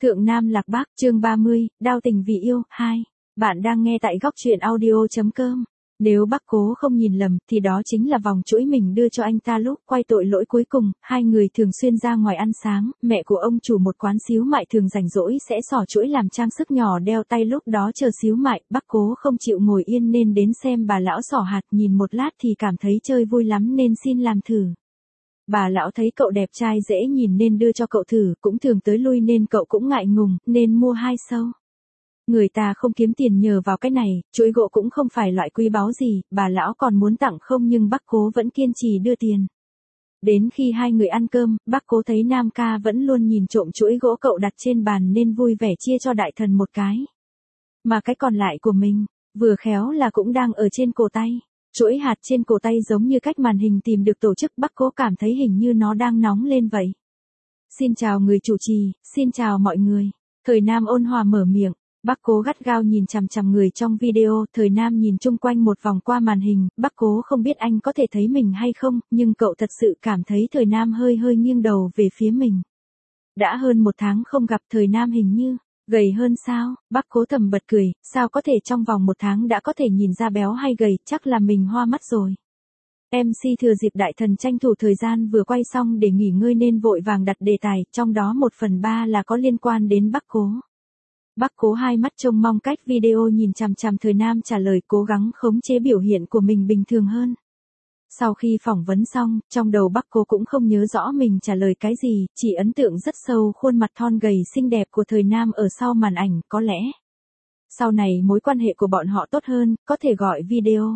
Thượng Nam Lạc Bắc, chương 30, Đao tình vì yêu, 2. Bạn đang nghe tại góc truyện audio.com. Nếu bác Cố không nhìn lầm, thì đó chính là vòng chuỗi mình đưa cho anh ta lúc quay tội lỗi cuối cùng. Hai người thường xuyên ra ngoài ăn sáng, mẹ của ông chủ một quán xíu mại thường rảnh rỗi sẽ xỏ chuỗi làm trang sức nhỏ đeo tay, lúc đó chờ xíu mại. Bác Cố không chịu ngồi yên nên đến xem bà lão xỏ hạt, nhìn một lát thì cảm thấy chơi vui lắm nên xin làm thử. Bà lão thấy cậu đẹp trai dễ nhìn nên đưa cho cậu thử, cũng thường tới lui nên cậu cũng ngại ngùng, nên mua 2 sâu. Người ta không kiếm tiền nhờ vào cái này, chuỗi gỗ cũng không phải loại quý báu gì, bà lão còn muốn tặng không nhưng bác Cố vẫn kiên trì đưa tiền. Đến khi hai người ăn cơm, bác Cố thấy Nam ca vẫn luôn nhìn trộm chuỗi gỗ cậu đặt trên bàn nên vui vẻ chia cho đại thần một cái. Mà cái còn lại của mình, vừa khéo là cũng đang ở trên cổ tay. Chuỗi hạt trên cổ tay giống như cách màn hình tìm được tổ chức, bác Cố cảm thấy hình như nó đang nóng lên vậy. Xin chào người chủ trì, xin chào mọi người. Thời Nam ôn hòa mở miệng, bác Cố gắt gao nhìn chằm chằm người trong video. Thời Nam nhìn chung quanh một vòng qua màn hình, bác Cố không biết anh có thể thấy mình hay không, nhưng cậu thật sự cảm thấy Thời Nam hơi nghiêng đầu về phía mình. Đã hơn 1 tháng không gặp, Thời Nam hình như gầy hơn sao? Bác Cố thầm bật cười, sao có thể trong vòng 1 tháng đã có thể nhìn ra béo hay gầy, chắc là mình hoa mắt rồi. MC thừa dịp đại thần tranh thủ thời gian vừa quay xong để nghỉ ngơi nên vội vàng đặt đề tài, trong đó 1/3 là có liên quan đến bác Cố. Bác Cố hai mắt trông mong cách video nhìn chằm chằm Thời Nam trả lời, cố gắng khống chế biểu hiện của mình bình thường hơn. Sau khi phỏng vấn xong, trong đầu bác Cố cũng không nhớ rõ mình trả lời cái gì, chỉ ấn tượng rất sâu khuôn mặt thon gầy xinh đẹp của Thời Nam ở sau màn ảnh. Có lẽ sau này mối quan hệ của bọn họ tốt hơn, có thể gọi video.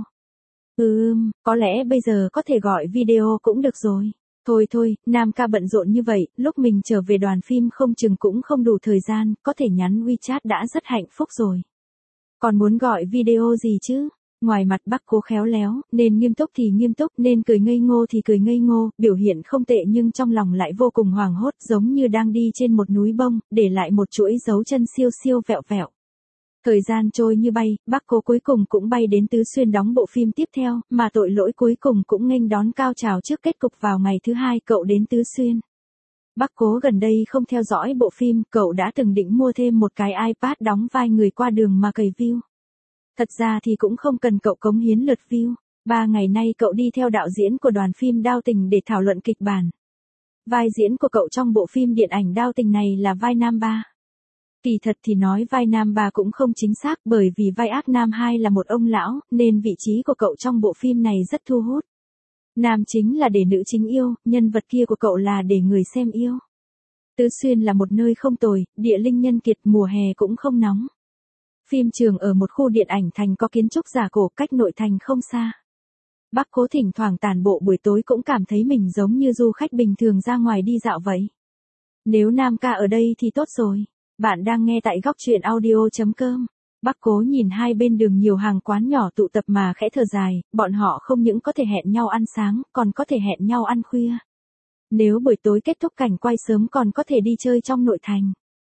Có lẽ bây giờ có thể gọi video cũng được rồi. Thôi, Nam ca bận rộn như vậy, lúc mình trở về đoàn phim không chừng cũng không đủ thời gian, có thể nhắn WeChat đã rất hạnh phúc rồi. Còn muốn gọi video gì chứ? Ngoài mặt bác Cố khéo léo, nên nghiêm túc thì nghiêm túc, nên cười ngây ngô thì cười ngây ngô, biểu hiện không tệ nhưng trong lòng lại vô cùng hoảng hốt, giống như đang đi trên một núi bông, để lại một chuỗi dấu chân siêu vẹo vẹo. Thời gian trôi như bay, bác Cố cuối cùng cũng bay đến Tứ Xuyên đóng bộ phim tiếp theo, mà tội lỗi cuối cùng cũng nghênh đón cao trào trước kết cục vào ngày thứ 2 cậu đến Tứ Xuyên. Bác Cố gần đây không theo dõi bộ phim, cậu đã từng định mua thêm một cái iPad đóng vai người qua đường mà cày view. Thật ra thì cũng không cần cậu cống hiến lượt view. 3 ngày nay cậu đi theo đạo diễn của đoàn phim Đao Tình để thảo luận kịch bản. Vai diễn của cậu trong bộ phim điện ảnh Đao Tình này là vai nam ba. Kỳ thật thì nói vai nam ba cũng không chính xác, bởi vì vai ác nam 2 là một ông lão, nên vị trí của cậu trong bộ phim này rất thu hút. Nam chính là để nữ chính yêu, nhân vật kia của cậu là để người xem yêu. Tứ Xuyên là một nơi không tồi, địa linh nhân kiệt, mùa hè cũng không nóng. Phim trường ở một khu điện ảnh thành có kiến trúc giả cổ, cách nội thành không xa. Bác Cố thỉnh thoảng tản bộ buổi tối cũng cảm thấy mình giống như du khách bình thường ra ngoài đi dạo vậy. Nếu Nam ca ở đây thì tốt rồi. Bạn đang nghe tại góc truyện audio.com. Bác Cố nhìn hai bên đường nhiều hàng quán nhỏ tụ tập mà khẽ thở dài, bọn họ không những có thể hẹn nhau ăn sáng, còn có thể hẹn nhau ăn khuya. Nếu buổi tối kết thúc cảnh quay sớm còn có thể đi chơi trong nội thành.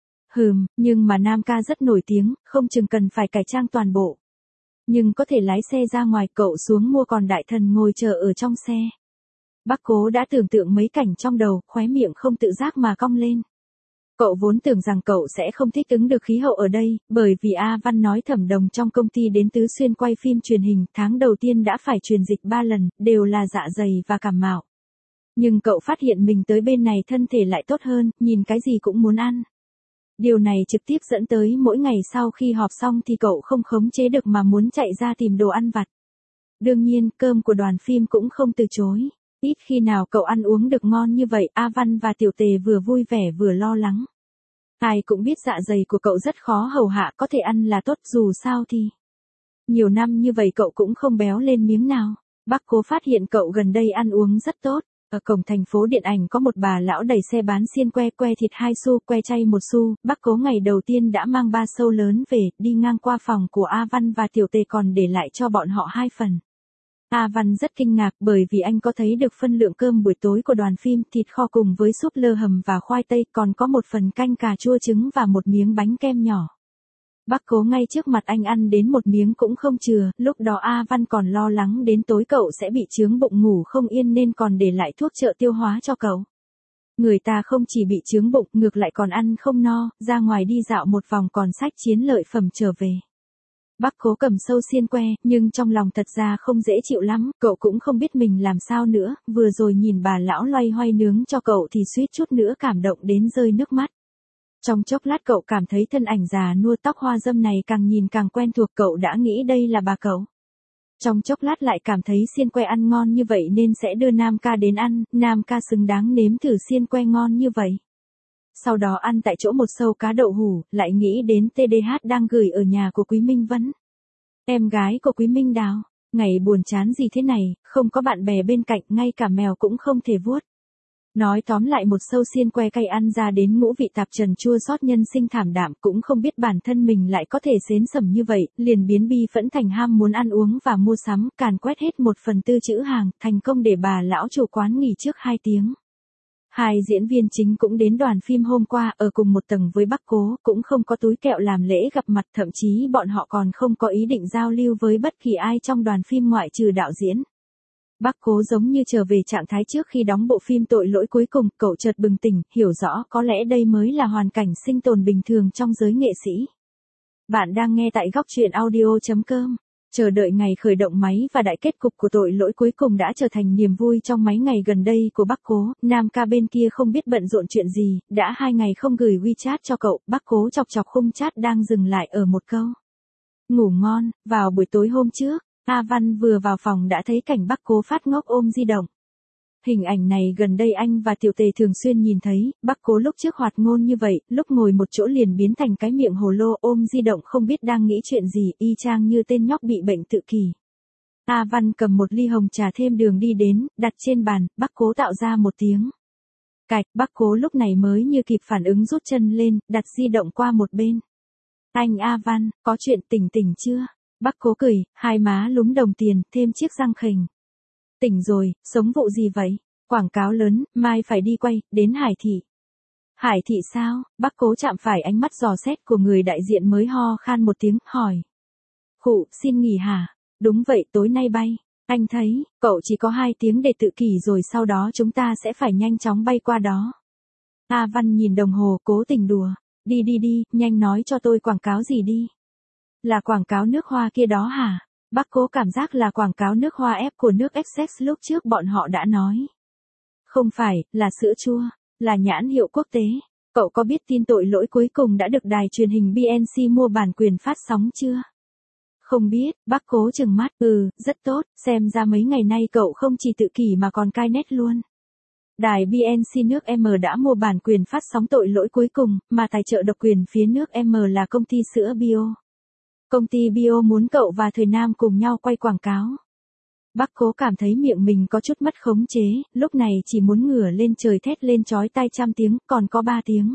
Nhưng mà Nam ca rất nổi tiếng, không chừng cần phải cải trang toàn bộ. Nhưng có thể lái xe ra ngoài, cậu xuống mua còn đại thần ngồi chờ ở trong xe. Bác Cố đã tưởng tượng mấy cảnh trong đầu, khóe miệng không tự giác mà cong lên. Cậu vốn tưởng rằng cậu sẽ không thích ứng được khí hậu ở đây, bởi vì A Văn nói Thẩm Đồng trong công ty đến Tứ Xuyên quay phim truyền hình, tháng đầu tiên đã phải truyền dịch 3 lần, đều là dạ dày và cảm mạo. Nhưng cậu phát hiện mình tới bên này thân thể lại tốt hơn, nhìn cái gì cũng muốn ăn. Điều này trực tiếp dẫn tới mỗi ngày sau khi họp xong thì cậu không khống chế được mà muốn chạy ra tìm đồ ăn vặt. Đương nhiên, cơm của đoàn phim cũng không từ chối. Ít khi nào cậu ăn uống được ngon như vậy, A Văn và Tiểu Tề vừa vui vẻ vừa lo lắng. Ai cũng biết dạ dày của cậu rất khó hầu hạ, có thể ăn là tốt, dù sao thì nhiều năm như vậy cậu cũng không béo lên miếng nào. Bác Cố phát hiện cậu gần đây ăn uống rất tốt. Ở cổng thành phố điện ảnh có một bà lão đẩy xe bán xiên que thịt 2 xu, que chay 1 xu. Bác Cố ngày đầu tiên đã mang 3 xâu lớn về, đi ngang qua phòng của A Văn và Tiểu Tề còn để lại cho bọn họ 2 phần. A Văn rất kinh ngạc bởi vì anh có thấy được phân lượng cơm buổi tối của đoàn phim, thịt kho cùng với súp lơ hầm và khoai tây, còn có một phần canh cà chua trứng và một miếng bánh kem nhỏ. Bác Cố ngay trước mặt anh ăn đến một miếng cũng không chừa, lúc đó A Văn còn lo lắng đến tối cậu sẽ bị chướng bụng ngủ không yên nên còn để lại thuốc trợ tiêu hóa cho cậu. Người ta không chỉ bị chướng bụng, ngược lại còn ăn không no, ra ngoài đi dạo một vòng còn xách chiến lợi phẩm trở về. Bác Cố cầm sâu xiên que, nhưng trong lòng thật ra không dễ chịu lắm, cậu cũng không biết mình làm sao nữa, vừa rồi nhìn bà lão loay hoay nướng cho cậu thì suýt chút nữa cảm động đến rơi nước mắt. Trong chốc lát cậu cảm thấy thân ảnh già nua tóc hoa râm này càng nhìn càng quen thuộc, cậu đã nghĩ đây là bà cậu. Trong chốc lát lại cảm thấy xiên que ăn ngon như vậy nên sẽ đưa Nam ca đến ăn, Nam ca xứng đáng nếm thử xiên que ngon như vậy. Sau đó ăn tại chỗ một sâu cá đậu hủ, lại nghĩ đến TDH đang gửi ở nhà của Quý Minh Vấn. Em gái của Quý Minh Đào, ngày buồn chán gì thế này, không có bạn bè bên cạnh, ngay cả mèo cũng không thể vuốt. Nói tóm lại một sâu xiên que cay ăn ra đến ngũ vị tạp trần chua xót nhân sinh thảm đạm, cũng không biết bản thân mình lại có thể xến sẩm như vậy, liền biến bi phẫn thành ham muốn ăn uống và mua sắm, càn quét hết 1/4 chữ hàng, thành công để bà lão chủ quán nghỉ trước 2 tiếng. Hai diễn viên chính cũng đến đoàn phim hôm qua, ở cùng một tầng với Bác Cố, cũng không có túi kẹo làm lễ gặp mặt, thậm chí bọn họ còn không có ý định giao lưu với bất kỳ ai trong đoàn phim ngoại trừ đạo diễn. Bác Cố giống như trở về trạng thái trước khi đóng bộ phim Tội Lỗi Cuối Cùng, cậu chợt bừng tỉnh, hiểu rõ có lẽ đây mới là hoàn cảnh sinh tồn bình thường trong giới nghệ sĩ. Bạn đang nghe tại góc truyện audio.com. Chờ đợi ngày khởi động máy và đại kết cục của Tội Lỗi Cuối Cùng đã trở thành niềm vui trong mấy ngày gần đây của Bác Cố. Nam ca bên kia không biết bận rộn chuyện gì, đã 2 ngày không gửi WeChat cho cậu. Bác Cố chọc chọc khung chat đang dừng lại ở một câu: ngủ ngon. Vào buổi tối hôm trước, A Văn vừa vào phòng đã thấy cảnh Bác Cố phát ngốc ôm di động. Hình ảnh này gần đây anh và Tiểu Tề thường xuyên nhìn thấy, Bác Cố lúc trước hoạt ngôn như vậy, lúc ngồi một chỗ liền biến thành cái miệng hồ lô ôm di động không biết đang nghĩ chuyện gì, y chang như tên nhóc bị bệnh tự kỷ. A Văn cầm một ly hồng trà thêm đường đi đến, đặt trên bàn, Bác Cố tạo ra một tiếng cạch, Bác Cố lúc này mới như kịp phản ứng rút chân lên, đặt di động qua một bên. Anh A Văn, có chuyện tỉnh chưa? Bác Cố cười, hai má lúm đồng tiền, thêm chiếc răng khểnh. Tỉnh rồi, sống vụ gì vậy? Quảng cáo lớn, mai phải đi quay, đến Hải Thị. Hải Thị sao? Bác Cố chạm phải ánh mắt dò xét của người đại diện mới ho khan một tiếng, hỏi. Khụ, xin nghỉ hả? Đúng vậy, tối nay bay. Anh thấy, cậu chỉ có 2 tiếng để tự kỷ rồi sau đó chúng ta sẽ phải nhanh chóng bay qua đó. A Văn nhìn đồng hồ, cố tình đùa. Đi, nhanh nói cho tôi quảng cáo gì đi. Là quảng cáo nước hoa kia đó hả? Bác Cố cảm giác là quảng cáo nước hoa ép của nước Essex lúc trước bọn họ đã nói. Không phải, là sữa chua, là nhãn hiệu quốc tế. Cậu có biết tin Tội Lỗi Cuối Cùng đã được đài truyền hình BNC mua bản quyền phát sóng chưa? Không biết, Bác Cố trừng mắt, rất tốt, xem ra mấy ngày nay cậu không chỉ tự kỷ mà còn cai nét luôn. Đài BNC nước M đã mua bản quyền phát sóng Tội Lỗi Cuối Cùng, mà tài trợ độc quyền phía nước M là công ty sữa Bio. Công ty Bio muốn cậu và Thời Nam cùng nhau quay quảng cáo. Bác Cố cảm thấy miệng mình có chút mất khống chế, lúc này chỉ muốn ngửa lên trời thét lên chói tai trăm tiếng, còn có 3 tiếng.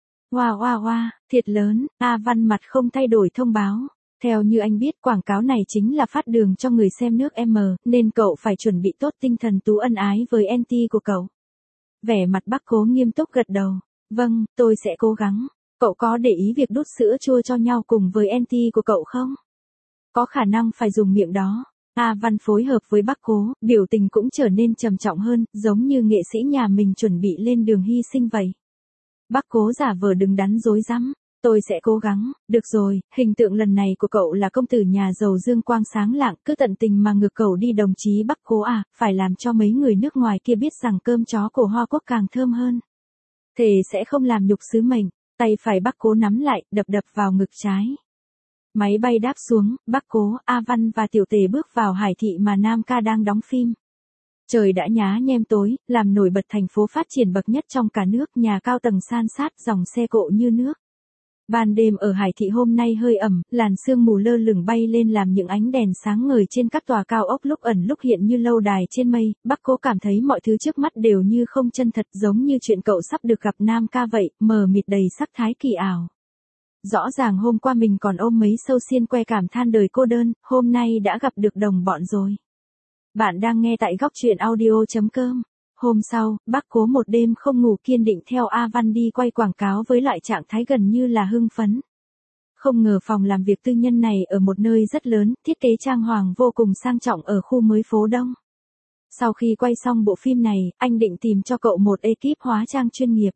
Wow, thiệt lớn, A Văn mặt không thay đổi thông báo. Theo như anh biết quảng cáo này chính là phát đường cho người xem nước M, nên cậu phải chuẩn bị tốt tinh thần tú ân ái với NT của cậu. Vẻ mặt Bác Cố nghiêm túc gật đầu. Vâng, tôi sẽ cố gắng. Cậu có để ý việc đút sữa chua cho nhau cùng với NT của cậu không? Có khả năng phải dùng miệng đó. A Văn phối hợp với Bác Cố, biểu tình cũng trở nên trầm trọng hơn, giống như nghệ sĩ nhà mình chuẩn bị lên đường hy sinh vậy. Bác Cố giả vờ đứng đắn dối rắm. Tôi sẽ cố gắng, được rồi, hình tượng lần này của cậu là công tử nhà giàu dương quang sáng lạng, cứ tận tình mà ngược cậu đi đồng chí Bác Cố à, phải làm cho mấy người nước ngoài kia biết rằng cơm chó của Hoa Quốc càng thơm hơn. Thề sẽ không làm nhục sứ mệnh, tay phải Bác Cố nắm lại, đập vào ngực trái. Máy bay đáp xuống, Bác Cố, A Văn và Tiểu Tề bước vào Hải Thị mà Nam ca đang đóng phim. Trời đã nhá nhem tối, làm nổi bật thành phố phát triển bậc nhất trong cả nước, nhà cao tầng san sát, dòng xe cộ như nước. Ban đêm ở Hải Thị hôm nay hơi ẩm, làn sương mù lơ lửng bay lên làm những ánh đèn sáng ngời trên các tòa cao ốc lúc ẩn lúc hiện như lâu đài trên mây. Bác Cố cảm thấy mọi thứ trước mắt đều như không chân thật, giống như chuyện cậu sắp được gặp Nam ca vậy, mờ mịt đầy sắc thái kỳ ảo. Rõ ràng hôm qua mình còn ôm mấy sâu xiên que cảm than đời cô đơn, hôm nay đã gặp được đồng bọn rồi. Bạn đang nghe tại góc truyện audio.com. Hôm sau, Bác Cố một đêm không ngủ kiên định theo A Văn đi quay quảng cáo với loại trạng thái gần như là hưng phấn. Không ngờ phòng làm việc tư nhân này ở một nơi rất lớn, thiết kế trang hoàng vô cùng sang trọng ở khu mới phố Đông. Sau khi quay xong bộ phim này, anh định tìm cho cậu một ekip hóa trang chuyên nghiệp.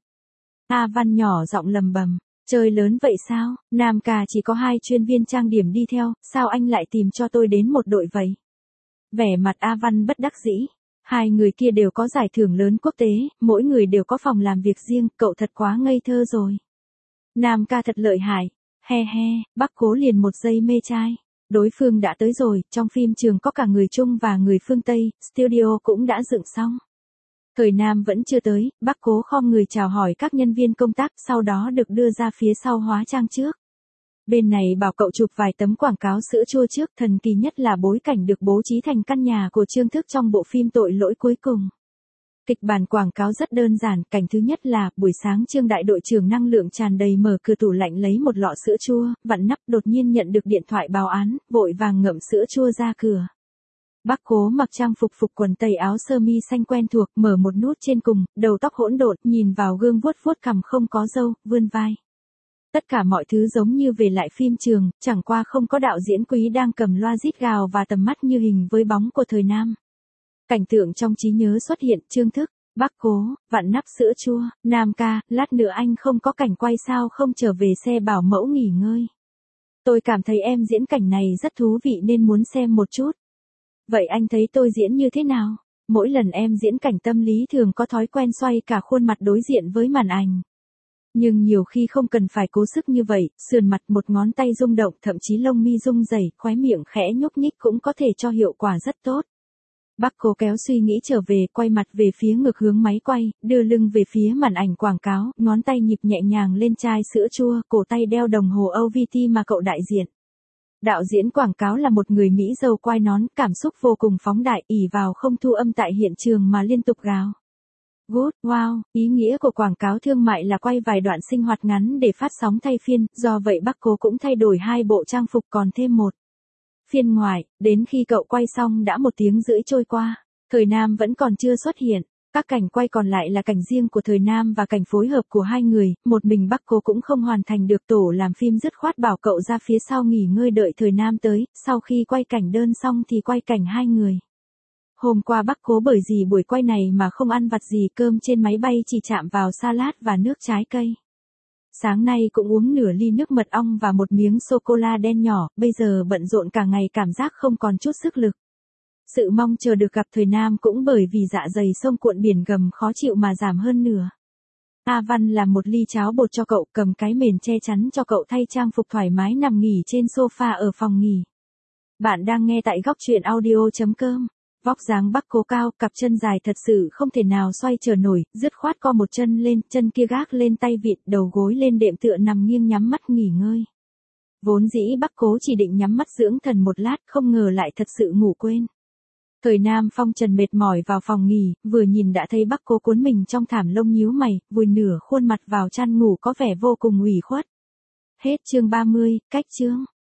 A Văn nhỏ giọng lầm bầm, chơi lớn vậy sao, Nam ca chỉ có 2 chuyên viên trang điểm đi theo, sao anh lại tìm cho tôi đến một đội vậy? Vẻ mặt A Văn bất đắc dĩ. 2 người kia đều có giải thưởng lớn quốc tế, mỗi người đều có phòng làm việc riêng, cậu thật quá ngây thơ rồi. Nam ca thật lợi hại. He he, Bắc Cố liền một giây mê trai. Đối phương đã tới rồi, trong phim trường có cả người Trung và người phương Tây, studio cũng đã dựng xong. Thời Nam vẫn chưa tới, Bắc Cố khom người chào hỏi các nhân viên công tác, sau đó được đưa ra phía sau hóa trang trước. Bên này bảo cậu chụp vài tấm quảng cáo sữa chua trước, thần kỳ nhất là bối cảnh được bố trí thành căn nhà của Trương Thức trong bộ phim Tội Lỗi Cuối Cùng. Kịch bản quảng cáo rất đơn giản, cảnh thứ nhất là, buổi sáng Trương đại đội trưởng năng lượng tràn đầy mở cửa tủ lạnh lấy một lọ sữa chua, vặn nắp đột nhiên nhận được điện thoại báo án, vội vàng ngậm sữa chua ra cửa. Bắc Cố mặc trang phục quần tây áo sơ mi xanh quen thuộc, mở một nút trên cùng, đầu tóc hỗn độn, nhìn vào gương vuốt vuốt cằm không có râu, vươn vai. Tất cả mọi thứ giống như về lại phim trường, chẳng qua không có đạo diễn Quý đang cầm loa rít gào và tầm mắt như hình với bóng của thời Nam. Cảnh tượng trong trí nhớ xuất hiện, Trương Thức, Bắc Cố, vặn nắp sữa chua, Nam ca, lát nữa anh không có cảnh quay sao không trở về xe bảo mẫu nghỉ ngơi. Tôi cảm thấy em diễn cảnh này rất thú vị nên muốn xem một chút. Vậy anh thấy tôi diễn như thế nào? Mỗi lần em diễn cảnh tâm lý thường có thói quen xoay cả khuôn mặt đối diện với màn ảnh. Nhưng nhiều khi không cần phải cố sức như vậy, sườn mặt một ngón tay rung động, thậm chí lông mi rung rẩy, khóe miệng khẽ nhúc nhích cũng có thể cho hiệu quả rất tốt. Bắc Cố kéo suy nghĩ trở về, quay mặt về phía ngược hướng máy quay, đưa lưng về phía màn ảnh quảng cáo, ngón tay nhịp nhẹ nhàng lên chai sữa chua, cổ tay đeo đồng hồ OVT mà cậu đại diện. Đạo diễn quảng cáo là một người Mỹ râu quai nón, cảm xúc vô cùng phóng đại, ỷ vào không thu âm tại hiện trường mà liên tục gào. Good, wow, ý nghĩa của quảng cáo thương mại là quay vài đoạn sinh hoạt ngắn để phát sóng thay phiên, do vậy Bắc Cố cũng thay đổi 2 bộ trang phục còn thêm một phiên ngoài, đến khi cậu quay xong đã 1 tiếng rưỡi trôi qua, Thời Nam vẫn còn chưa xuất hiện. Các cảnh quay còn lại là cảnh riêng của Thời Nam và cảnh phối hợp của 2 người, một mình Bắc Cố cũng không hoàn thành được, tổ làm phim dứt khoát bảo cậu ra phía sau nghỉ ngơi đợi Thời Nam tới, sau khi quay cảnh đơn xong thì quay cảnh 2 người. Hôm qua Bắc Cố bởi vì buổi quay này mà không ăn vặt gì, cơm trên máy bay chỉ chạm vào salad và nước trái cây. Sáng nay cũng uống nửa ly nước mật ong và một miếng sô-cô-la đen nhỏ, bây giờ bận rộn cả ngày cảm giác không còn chút sức lực. Sự mong chờ được gặp Thời Nam cũng bởi vì dạ dày sông cuộn biển gầm khó chịu mà giảm hơn nửa. A Văn làm một ly cháo bột cho cậu, cầm cái mền che chắn cho cậu thay trang phục thoải mái nằm nghỉ trên sofa ở phòng nghỉ. Bạn đang nghe tại góc truyện audio.com. Vóc dáng Bắc Cố cao, cặp chân dài thật sự không thể nào xoay trở nổi, dứt khoát co một chân lên, chân kia gác lên tay vịn, đầu gối lên đệm tựa nằm nghiêng nhắm mắt nghỉ ngơi. Vốn dĩ Bắc Cố chỉ định nhắm mắt dưỡng thần một lát, không ngờ lại thật sự ngủ quên. Thời Nam phong trần mệt mỏi vào phòng nghỉ, vừa nhìn đã thấy Bắc Cố cuốn mình trong thảm lông nhíu mày, vùi nửa khuôn mặt vào chăn ngủ có vẻ vô cùng ủy khuất. Hết chương 30, cách chương.